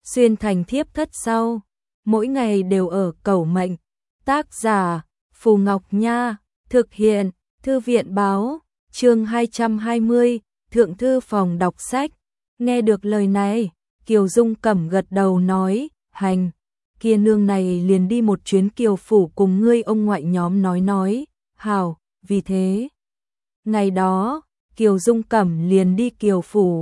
xuyên thành thiếp thất sau, mỗi ngày đều ở cầu mệnh. Tác giả Phù Ngọc Nha, thực hiện Thư viện Báo, chương 220, Thượng thư phòng đọc sách. Nghe được lời này, Kiều Dung Cẩm gật đầu nói, hành, kia nương này liền đi một chuyến Kiều phủ cùng ngươi ông ngoại nhóm nói, hảo, vì thế. Ngày đó, Kiều Dung Cẩm liền đi Kiều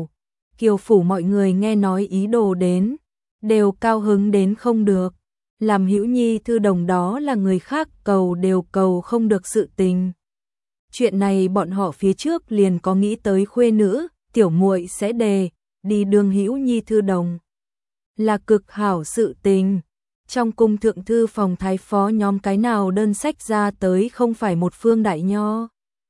phủ mọi người nghe nói ý đồ đến, đều cao hứng đến không được. Làm Hữu Nhi thư đồng đó là người khác cầu đều cầu không được sự tình. Chuyện này bọn họ phía trước liền có nghĩ tới khuê nữ, tiểu muội sẽ đi đương Hữu Nhi thư đồng. Là cực hảo sự tình. Trong cung thượng thư phòng thái phó nhóm cái nào đơn sách ra tới không phải một phương đại nho.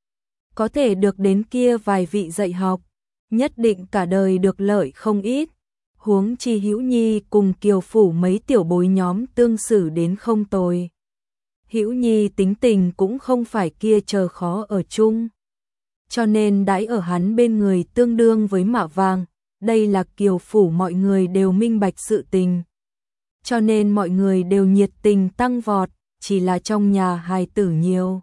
Có thể được đến kia vài vị dạy học, nhất định cả đời được lợi không ít. Huống chi Hữu Nhi cùng Kiều phủ mấy tiểu bối nhóm tương xử đến không tồi. Hữu Nhi tính tình cũng không phải kia chờ khó ở chung. Cho nên đãi ở hắn bên người tương đương với mạ vàng, đây là Kiều phủ mọi người đều minh bạch sự tình. Cho nên mọi người đều nhiệt tình tăng vọt, chỉ là trong nhà hài tử nhiều.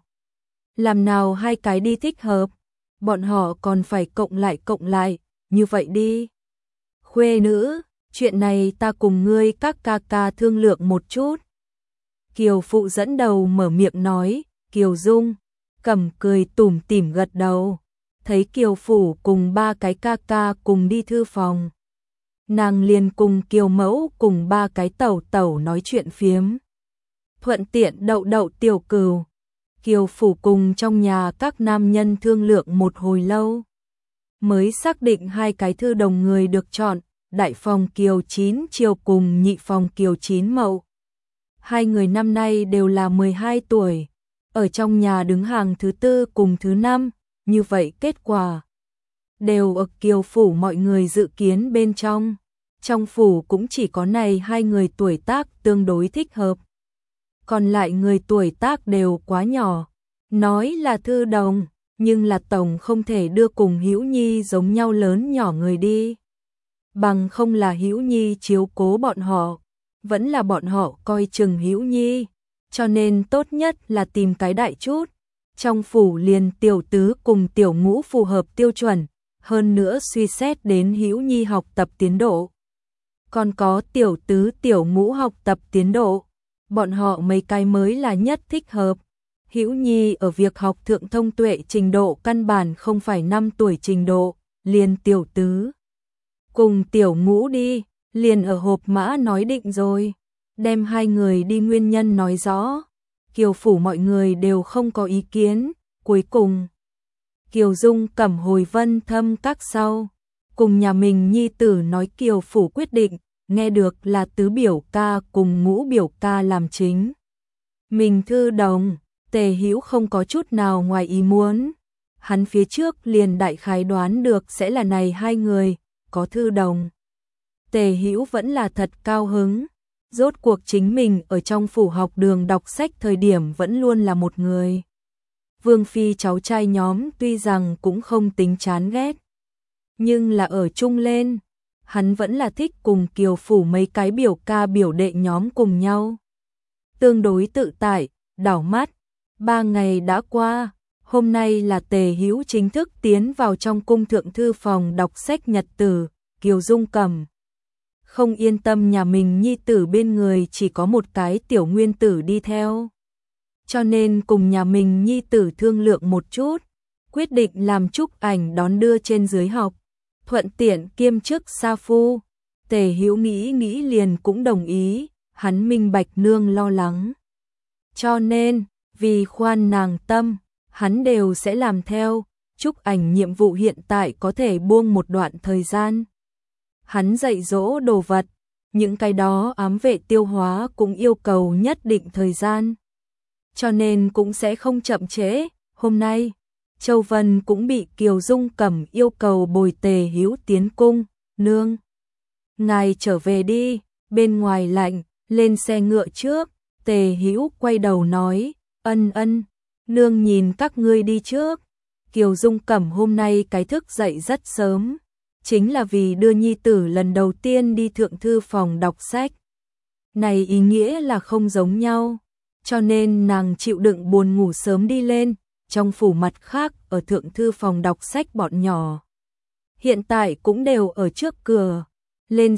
Làm nào hai cái đi thích hợp, bọn họ còn phải cộng lại, như vậy đi. Khuê nữ, chuyện này ta cùng ngươi các ca ca thương lượng một chút. Kiều phụ dẫn đầu mở miệng nói, Kiều Dung Cẩm cười tủm tỉm gật đầu, thấy Kiều phủ cùng ba cái ca ca cùng đi thư phòng. Nàng liền cùng Kiều mẫu cùng ba cái tẩu nói chuyện phiếm. Thuận tiện đậu tiểu cừu. Kiều phủ cùng trong nhà các nam nhân thương lượng một hồi lâu. Mới xác định hai cái thư đồng người được chọn, đại phòng Kiều Chín Triều cùng nhị phòng Kiều Chín Mậu. Hai người năm nay đều là 12 tuổi, ở trong nhà đứng hàng thứ tư cùng thứ năm, như vậy kết quả đều ở Kiều phủ mọi người dự kiến bên trong. Trong phủ cũng chỉ có này hai người tuổi tác tương đối thích hợp. Còn lại người tuổi tác đều quá nhỏ, nói là thư đồng, nhưng là tổng không thể đưa cùng Hữu Nhi giống nhau lớn nhỏ người đi. Bằng không là Hữu Nhi chiếu cố bọn họ, vẫn là bọn họ coi chừng Hữu Nhi, cho nên tốt nhất là tìm cái đại chút. Trong phủ liền tiểu tứ cùng tiểu ngũ phù hợp tiêu chuẩn, hơn nữa suy xét đến Hữu Nhi học tập tiến độ. Còn có tiểu tứ tiểu ngũ học tập tiến độ, bọn họ mấy cái mới là nhất thích hợp. Hữu Nhi ở việc học thượng thông tuệ trình độ căn bản không phải 5 tuổi trình độ, liền tiểu tứ cùng tiểu ngũ đi, liền ở hộp mã nói định rồi. Đem hai người đi nguyên nhân nói rõ, Kiều phủ mọi người đều không có ý kiến. Cuối cùng Kiều Dung Cẩm hồi Vân Thâm các sau, cùng nhà mình nhi tử nói Kiều phủ quyết định, nghe được là tứ biểu ca cùng ngũ biểu ca làm chính. Mình thư đồng, Tề Hữu không có chút nào ngoài ý muốn. Hắn phía trước liền đại khái đoán được sẽ là này hai người, có thư đồng. Tề Hữu vẫn là thật cao hứng. Rốt cuộc chính mình ở trong phủ học đường đọc sách thời điểm vẫn luôn là một người. Vương phi cháu trai nhóm tuy rằng cũng không tính chán ghét, nhưng là ở chung lên, hắn vẫn là thích cùng Kiều phủ mấy cái biểu ca biểu đệ nhóm cùng nhau. Tương đối tự tại, đảo mắt, 3 ngày đã qua, hôm nay là Tề Hữu chính thức tiến vào trong cung thượng thư phòng đọc sách nhật tử. Kiều Dung Cẩm không yên tâm nhà mình nhi tử bên người chỉ có một cái tiểu nguyên tử đi theo. Cho nên cùng nhà mình nhi tử thương lượng một chút, quyết định làm chúc ảnh đón đưa trên dưới học, thuận tiện kiêm chức sa phu. Tề Hữu nghĩ liền cũng đồng ý, hắn minh bạch nương lo lắng. Cho nên, vì khoan nàng tâm, hắn đều sẽ làm theo, chúc ảnh nhiệm vụ hiện tại có thể buông một đoạn thời gian. Hắn dạy dỗ đồ vật, những cái đó ám vệ tiêu hóa cũng yêu cầu nhất định thời gian. Cho nên cũng sẽ không chậm trễ. Hôm nay, Châu Vân cũng bị Kiều Dung Cẩm yêu cầu bồi Tề Hữu tiến cung. Nương, ngài trở về đi, bên ngoài lạnh, lên xe ngựa trước. Tề Hữu quay đầu nói, ân, nương nhìn các ngươi đi trước. Kiều Dung Cẩm hôm nay cái thức dậy rất sớm, chính là vì đưa nhi tử lần đầu tiên đi thượng thư phòng đọc sách. Này ý nghĩa là không giống nhau, cho nên nàng chịu đựng buồn ngủ sớm đi lên, trong phủ mặt khác ở thượng thư phòng đọc sách bọn nhỏ. Hiện tại cũng đều ở trước cửa, lên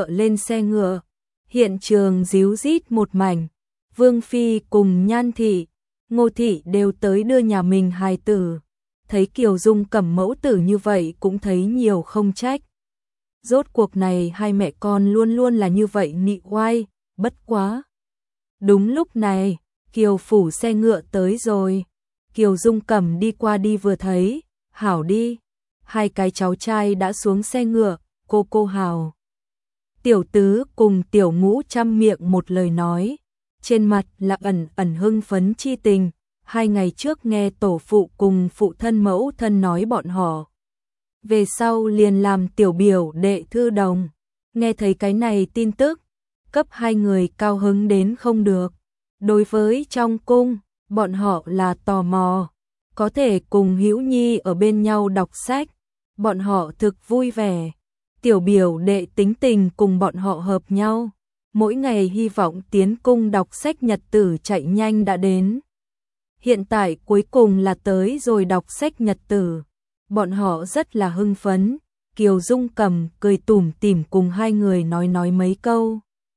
xe ngựa, hiện trường ríu rít một mảnh, Vương Phi cùng Nhan Thị, Ngô Thị đều tới đưa nhà mình hài tử, thấy Kiều Dung Cẩm mẫu tử như vậy cũng thấy nhiều không trách. Rốt cuộc này hai mẹ con luôn luôn là như vậy nị oai, bất quá. Đúng lúc này, Kiều phủ xe ngựa tới rồi, Kiều Dung Cẩm đi qua đi vừa thấy, hảo đi, hai cái cháu trai đã xuống xe ngựa, cô hảo. Tiểu tứ cùng tiểu ngũ chăm miệng một lời nói, trên mặt là ẩn hưng phấn chi tình, 2 ngày trước nghe tổ phụ cùng phụ thân mẫu thân nói bọn họ. Về sau liền làm tiểu biểu đệ thư đồng, nghe thấy cái này tin tức, cấp hai người cao hứng đến không được. Đối với trong cung, bọn họ là tò mò, có thể cùng Hữu Nhi ở bên nhau đọc sách, bọn họ thực vui vẻ. Tiểu biểu đệ tính tình cùng bọn họ hợp nhau, mỗi ngày hy vọng tiến cung đọc sách nhật tử chạy nhanh đã đến. Hiện tại cuối cùng là tới rồi đọc sách nhật tử, bọn họ rất là hưng phấn, Kiều Dung Cẩm cười tủm tỉm cùng hai người nói mấy câu.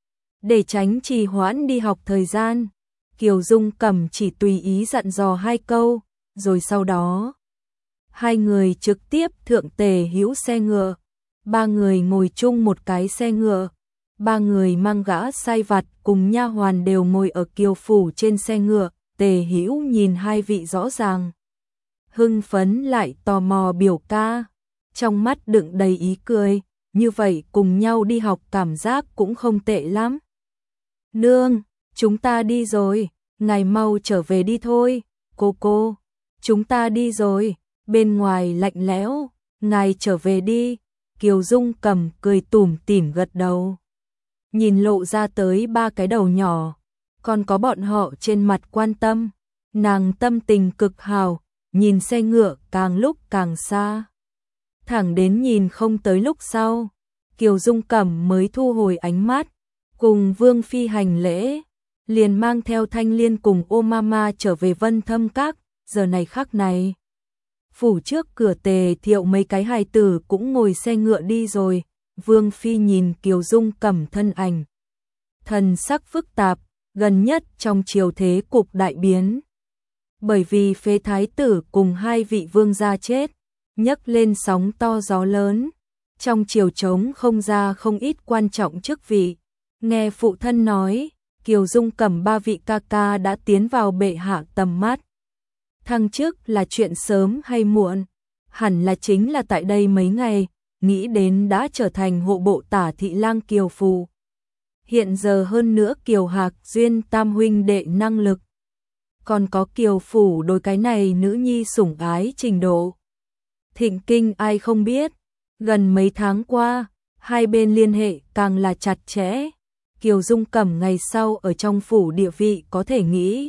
Để tránh trì hoãn đi học thời gian, Kiều Dung Cẩm chỉ tùy ý dặn dò 2 câu, rồi sau đó hai người trực tiếp thượng Tề Hữu xe ngựa, 3 người ngồi chung một cái xe ngựa, 3 người mang gã sai vặt cùng nha hoàn đều ngồi ở Kiều phủ trên xe ngựa. Tề Hữu nhìn hai vị rõ ràng hưng phấn lại tò mò biểu ca, trong mắt đựng đầy ý cười, như vậy cùng nhau đi học cảm giác cũng không tệ lắm. Nương, chúng ta đi rồi, ngài mau trở về đi thôi. Cô, chúng ta đi rồi, bên ngoài lạnh lẽo, ngài trở về đi. Kiều Dung Cẩm cười tủm tỉm gật đầu. Nhìn lộ ra tới 3 cái đầu nhỏ, còn có bọn họ trên mặt quan tâm, nàng tâm tình cực hào, nhìn xe ngựa càng lúc càng xa. Thẳng đến nhìn không tới lúc sau, Kiều Dung Cẩm mới thu hồi ánh mắt, cùng Vương Phi hành lễ, liền mang theo Thanh Liên cùng ô mama trở về Vân Thâm Các. Giờ này khắc này, phủ trước cửa Tề Thiệu mấy cái hài tử cũng ngồi xe ngựa đi rồi. Vương Phi nhìn Kiều Dung Cẩm thân ảnh, thần sắc phức tạp, gần nhất trong triều thế cục đại biến. Bởi vì phế thái tử cùng 2 vị vương gia chết, nhấc lên sóng to gió lớn, trong triều trống không ra không ít quan trọng chức vị. Nghe phụ thân nói, Kiều Dung Cẩm 3 vị ca ca đã tiến vào bệ hạ tầm mắt. Thăng chức là chuyện sớm hay muộn, hẳn là chính là tại đây mấy ngày, nghĩ đến đã trở thành hộ bộ tả thị lang Kiều Phù. Hiện giờ hơn nữa Kiều Hạc Duyên tam huynh đệ năng lực, còn có Kiều Phủ đối cái này nữ nhi sủng ái trình độ. Thịnh kinh ai không biết, gần mấy tháng qua, hai bên liên hệ càng là chặt chẽ. Kiều Dung Cẩm ngày sau ở trong phủ địa vị có thể nghĩ.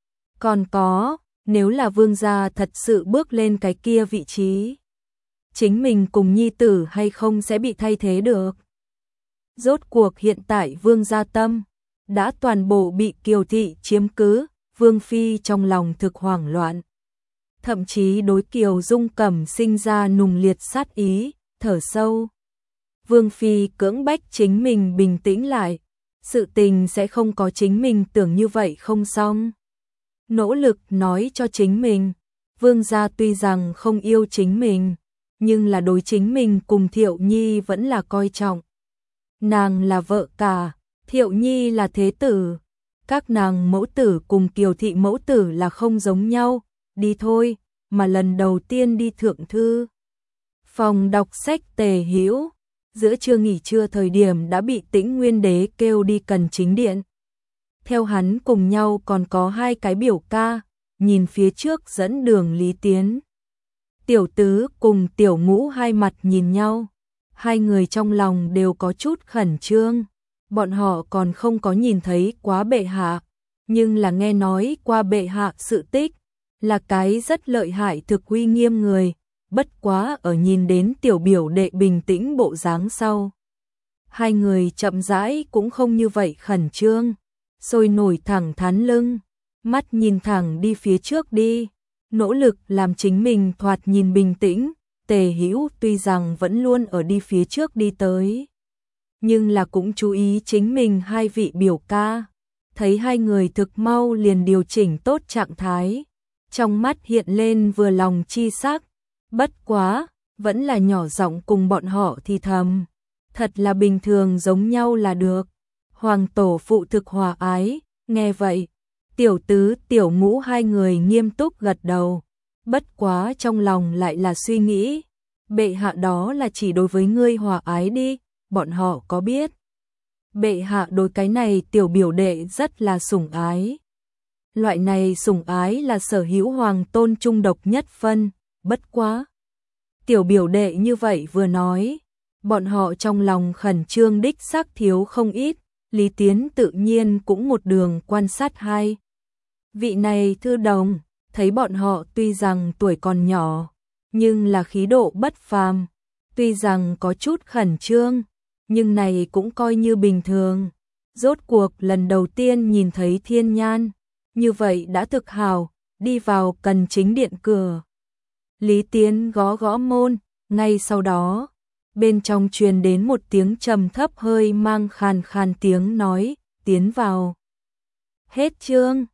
Còn có, nếu là vương gia thật sự bước lên cái kia vị trí, chính mình cùng nhi tử hay không sẽ bị thay thế được. Rốt cuộc hiện tại vương gia tâm đã toàn bộ bị Kiều thị chiếm cứ, Vương Phi trong lòng thực hoảng loạn. Thậm chí đối Kiều Dung Cẩm sinh ra nùng liệt sát ý, thở sâu. Vương Phi cưỡng bách chính mình bình tĩnh lại, sự tình sẽ không có chính mình tưởng như vậy không xong. Nỗ lực nói cho chính mình, vương gia tuy rằng không yêu chính mình, nhưng là đối chính mình cùng Thiệu Nhi vẫn là coi trọng. Nàng là vợ cả, Thiệu Nhi là thế tử, các nàng mẫu tử cùng Kiều thị mẫu tử là không giống nhau, đi thôi, mà lần đầu tiên đi thượng thư. Phòng đọc sách Tề Hữu, giữa trưa nghỉ trưa thời điểm đã bị Tĩnh Nguyên Đế kêu đi cần chính điện. Theo hắn cùng nhau còn có 2 cái biểu ca, nhìn phía trước dẫn đường Lý Tiến. Tiểu tứ cùng tiểu ngũ hai mặt nhìn nhau, 2 người trong lòng đều có chút khẩn trương. Bọn họ còn không có nhìn thấy quá bệ hạ, nhưng là nghe nói qua bệ hạ sự tích, là cái rất lợi hại thực uy nghiêm người, bất quá ở nhìn đến tiểu biểu đệ bình tĩnh bộ dáng sau. Hai người chậm rãi cũng không như vậy khẩn trương, sôi nổi thẳng thắn lưng, mắt nhìn thẳng đi phía trước đi, nỗ lực làm chính mình thoạt nhìn bình tĩnh. Tề Hữu tuy rằng vẫn luôn ở đi phía trước đi tới, nhưng là cũng chú ý chính mình hai vị biểu ca, thấy hai người thực mau liền điều chỉnh tốt trạng thái, trong mắt hiện lên vừa lòng chi sắc, bất quá, vẫn là nhỏ giọng cùng bọn họ thì thầm, thật là bình thường giống nhau là được. Hoàng tổ phụ thực hòa ái, nghe vậy, tiểu tứ tiểu ngũ hai người nghiêm túc gật đầu, bất quá trong lòng lại là suy nghĩ, bệ hạ đó là chỉ đối với ngươi hòa ái đi, bọn họ có biết. Bệ hạ đối cái này tiểu biểu đệ rất là sủng ái. Loại này sủng ái là sở hữu hoàng tôn trung độc nhất phân, bất quá. Tiểu biểu đệ như vậy vừa nói, bọn họ trong lòng khẩn trương đích xác thiếu không ít, Lý Tiến tự nhiên cũng một đường quan sát hai. Vị này thư đồng, thấy bọn họ tuy rằng tuổi còn nhỏ, nhưng là khí độ bất phàm, tuy rằng có chút khẩn trương, nhưng này cũng coi như bình thường. Rốt cuộc lần đầu tiên nhìn thấy thiên nhan, như vậy đã thực hào, đi vào cần chính điện cửa. Lý Tiến gõ gõ môn, ngay sau đó, bên trong truyền đến một tiếng trầm thấp hơi mang khàn khàn tiếng nói, tiến vào. Hết chương.